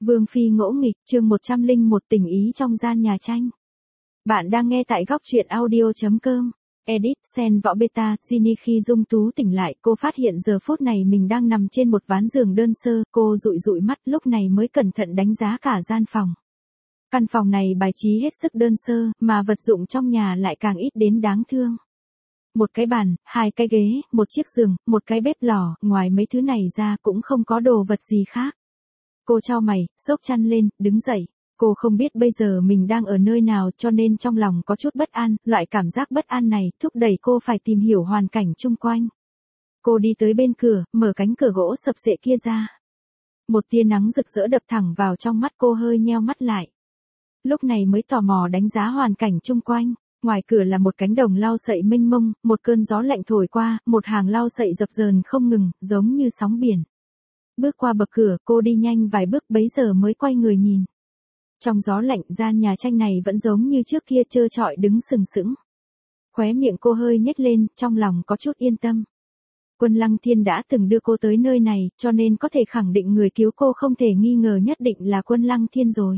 Vương phi ngỗ nghịch, chương 101 tình ý trong gian nhà tranh. Bạn đang nghe tại góc truyện audio.com. Edit, Sen Võ Beta, Ginny khi Dung Tú tỉnh lại, cô phát hiện giờ phút này mình đang nằm trên một ván giường đơn sơ, cô dụi dụi mắt lúc này mới cẩn thận đánh giá cả gian phòng. Căn phòng này bài trí hết sức đơn sơ, mà vật dụng trong nhà lại càng ít đến đáng thương. Một cái bàn, hai cái ghế, một chiếc giường, một cái bếp lò, ngoài mấy thứ này ra cũng không có đồ vật gì khác. Cô chau mày, xốc chăn lên, đứng dậy. Cô không biết bây giờ mình đang ở nơi nào cho nên trong lòng có chút bất an, loại cảm giác bất an này thúc đẩy cô phải tìm hiểu hoàn cảnh chung quanh. Cô đi tới bên cửa, mở cánh cửa gỗ sập xệ kia ra. Một tia nắng rực rỡ đập thẳng vào trong mắt cô, hơi nheo mắt lại. Lúc này mới tò mò đánh giá hoàn cảnh chung quanh. Ngoài cửa là một cánh đồng lau sậy mênh mông, một cơn gió lạnh thổi qua, một hàng lau sậy dập dờn không ngừng, giống như sóng biển. Bước qua bậc cửa, cô đi nhanh vài bước bấy giờ mới quay người nhìn. Trong gió lạnh, gian nhà tranh này vẫn giống như trước kia trơ trọi đứng sừng sững. Khóe miệng cô hơi nhếch lên, trong lòng có chút yên tâm. Quân Lăng Thiên đã từng đưa cô tới nơi này, cho nên có thể khẳng định người cứu cô không thể nghi ngờ nhất định là Quân Lăng Thiên rồi.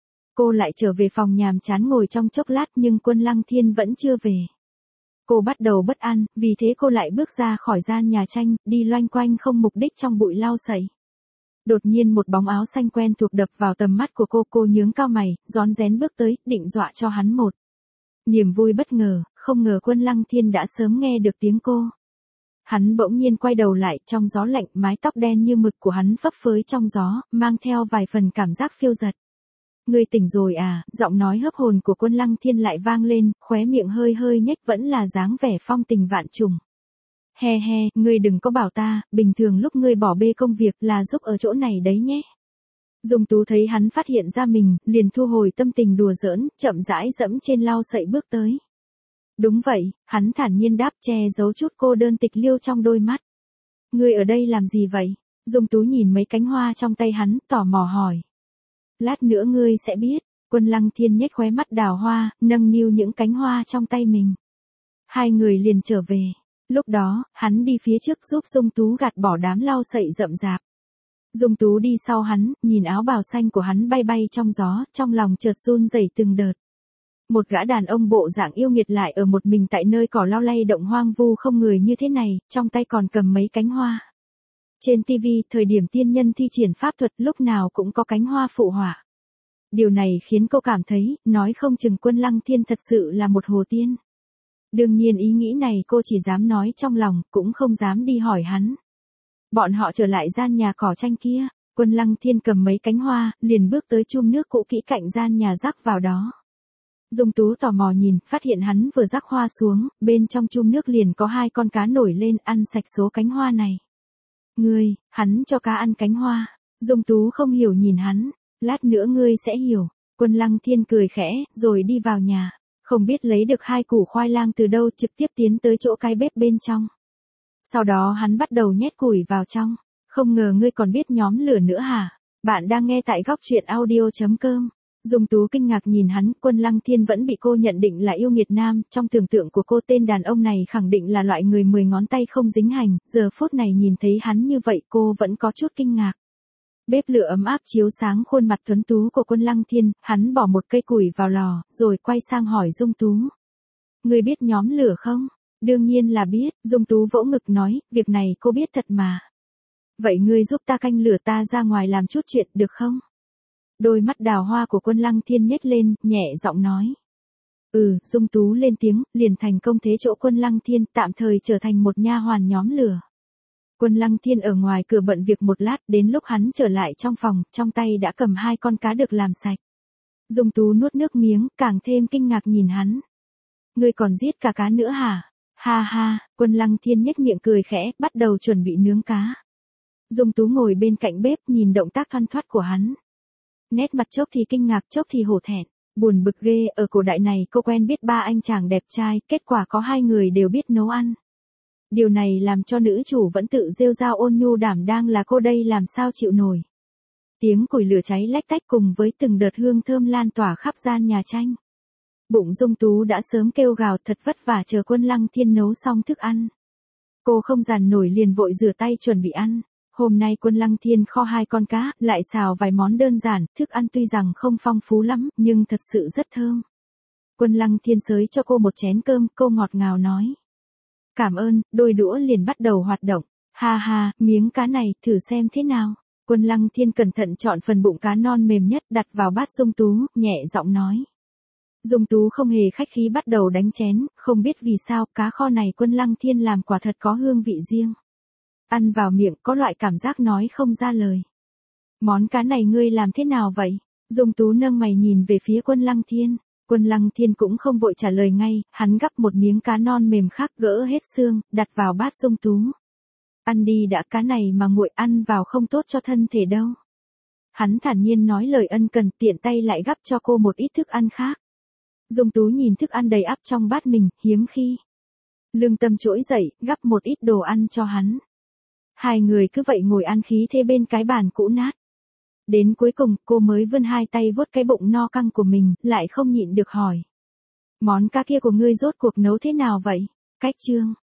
Cô lại trở về phòng nhàm chán ngồi trong chốc lát nhưng Quân Lăng Thiên vẫn chưa về. Cô bắt đầu bất an, vì thế cô lại bước ra khỏi gian nhà tranh, đi loanh quanh không mục đích trong bụi lau sậy. Đột nhiên một bóng áo xanh quen thuộc đập vào tầm mắt của cô nhướng cao mày, rón rén bước tới, định dọa cho hắn một niềm vui bất ngờ, không ngờ Quân Lăng Thiên đã sớm nghe được tiếng cô. Hắn bỗng nhiên quay đầu lại, trong gió lạnh, mái tóc đen như mực của hắn phấp phới trong gió, mang theo vài phần cảm giác phiêu dật. Ngươi tỉnh rồi à, giọng nói hớp hồn của Quân Lăng Thiên lại vang lên, khóe miệng hơi hơi nhếch, vẫn là dáng vẻ phong tình vạn trùng. He he, ngươi đừng có bảo ta, bình thường lúc ngươi bỏ bê công việc là giúp ở chỗ này đấy nhé. Dung Tú thấy hắn phát hiện ra mình, liền thu hồi tâm tình đùa giỡn, chậm rãi dẫm trên lau sậy bước tới. Đúng vậy, hắn thản nhiên đáp, che giấu chút cô đơn tịch liêu trong đôi mắt. Ngươi ở đây làm gì vậy? Dung Tú nhìn mấy cánh hoa trong tay hắn, tò mò hỏi. Lát nữa ngươi sẽ biết. Quân Lăng Thiên nhếch khóe mắt đào hoa, nâng niu những cánh hoa trong tay mình. Hai người liền trở về. Lúc đó, hắn đi phía trước giúp Dung Tú gạt bỏ đám lau sậy rậm rạp. Dung Tú đi sau hắn, nhìn áo bào xanh của hắn bay bay trong gió, trong lòng chợt run rẩy từng đợt. Một gã đàn ông bộ dạng yêu nghiệt lại ở một mình tại nơi cỏ lau lay động hoang vu không người như thế này, trong tay còn cầm mấy cánh hoa. Trên TV, thời điểm tiên nhân thi triển pháp thuật lúc nào cũng có cánh hoa phụ họa. Điều này khiến cô cảm thấy, nói không chừng Quân Lăng Thiên thật sự là một hồ tiên. Đương nhiên ý nghĩ này cô chỉ dám nói trong lòng, cũng không dám đi hỏi hắn. Bọn họ trở lại gian nhà cỏ tranh kia, Quân Lăng Thiên cầm mấy cánh hoa, liền bước tới chum nước cũ kỹ cạnh gian nhà rắc vào đó. Dung Tú tò mò nhìn, phát hiện hắn vừa rắc hoa xuống, bên trong chum nước liền có hai con cá nổi lên ăn sạch số cánh hoa này. Ngươi, hắn cho cá ăn cánh hoa. Dung Tú không hiểu nhìn hắn, lát nữa ngươi sẽ hiểu. Quân Lăng Thiên cười khẽ, rồi đi vào nhà. Không biết lấy được hai củ khoai lang từ đâu, trực tiếp tiến tới chỗ cái bếp bên trong. Sau đó hắn bắt đầu nhét củi vào trong. Không ngờ ngươi còn biết nhóm lửa nữa hả? Bạn đang nghe tại góc truyện audio.com. Dung Tú kinh ngạc nhìn hắn, Quân Lăng Thiên vẫn bị cô nhận định là yêu nghiệt nam, trong tưởng tượng của cô tên đàn ông này khẳng định là loại người 10 ngón tay không dính hành, giờ phút này nhìn thấy hắn như vậy cô vẫn có chút kinh ngạc. Bếp lửa ấm áp chiếu sáng khuôn mặt tuấn tú của Quân Lăng Thiên, hắn bỏ một cây củi vào lò, rồi quay sang hỏi Dung Tú. Ngươi biết nhóm lửa không? Đương nhiên là biết, Dung Tú vỗ ngực nói, việc này cô biết thật mà. Vậy ngươi giúp ta canh lửa, ta ra ngoài làm chút chuyện được không? Đôi mắt đào hoa của Quân Lăng Thiên nhếch lên, nhẹ giọng nói. Dung Tú lên tiếng, liền thành công thế chỗ Quân Lăng Thiên, tạm thời trở thành một nha hoàn nhóm lửa. Quân Lăng Thiên ở ngoài cửa bận việc một lát, đến lúc hắn trở lại trong phòng, trong tay đã cầm hai con cá được làm sạch. Dung Tú nuốt nước miếng, càng thêm kinh ngạc nhìn hắn. Ngươi còn giết cả cá nữa hả? Ha ha, Quân Lăng Thiên nhếch miệng cười khẽ, bắt đầu chuẩn bị nướng cá. Dung Tú ngồi bên cạnh bếp nhìn động tác thoăn thoắt của hắn. Nét mặt chốc thì kinh ngạc, chốc thì hổ thẹn, buồn bực ghê, ở cổ đại này cô quen biết ba anh chàng đẹp trai, kết quả có hai người đều biết nấu ăn. Điều này làm cho nữ chủ vẫn tự rêu rao ôn nhu đảm đang là cô đây làm sao chịu nổi. Tiếng củi lửa cháy lách tách cùng với từng đợt hương thơm lan tỏa khắp gian nhà tranh. Bụng Dung Tú đã sớm kêu gào thật vất vả chờ Quân Lăng Thiên nấu xong thức ăn. Cô không dằn nổi liền vội rửa tay chuẩn bị ăn. Hôm nay Quân Lăng Thiên kho 2 con cá, lại xào vài món đơn giản, thức ăn tuy rằng không phong phú lắm, nhưng thật sự rất thơm. Quân Lăng Thiên xới cho cô một chén cơm, cô ngọt ngào nói. Cảm ơn, đôi đũa liền bắt đầu hoạt động. Ha ha, miếng cá này, thử xem thế nào. Quân Lăng Thiên cẩn thận chọn phần bụng cá non mềm nhất đặt vào bát Dung Tú, nhẹ giọng nói. Dung Tú không hề khách khí bắt đầu đánh chén, không biết vì sao cá kho này Quân Lăng Thiên làm quả thật có hương vị riêng. Ăn vào miệng có loại cảm giác nói không ra lời. Món cá này ngươi làm thế nào vậy? Dung Tú nâng mày nhìn về phía Quân Lăng Thiên. Quân Lăng Thiên cũng không vội trả lời ngay, hắn gắp một miếng cá non mềm khác gỡ hết xương, đặt vào bát Dung Tú. Ăn đi đã, cá này mà nguội ăn vào không tốt cho thân thể đâu. Hắn thản nhiên nói lời ân cần, tiện tay lại gắp cho cô một ít thức ăn khác. Dung Tú nhìn thức ăn đầy ắp trong bát mình, hiếm khi. Lương tâm trỗi dậy, gắp một ít đồ ăn cho hắn. Hai người cứ vậy ngồi ăn khí thế bên cái bàn cũ nát. Đến cuối cùng, cô mới vươn hai tay vuốt cái bụng no căng của mình, lại không nhịn được hỏi. Món cá kia của ngươi rốt cuộc nấu thế nào vậy? Cách chương.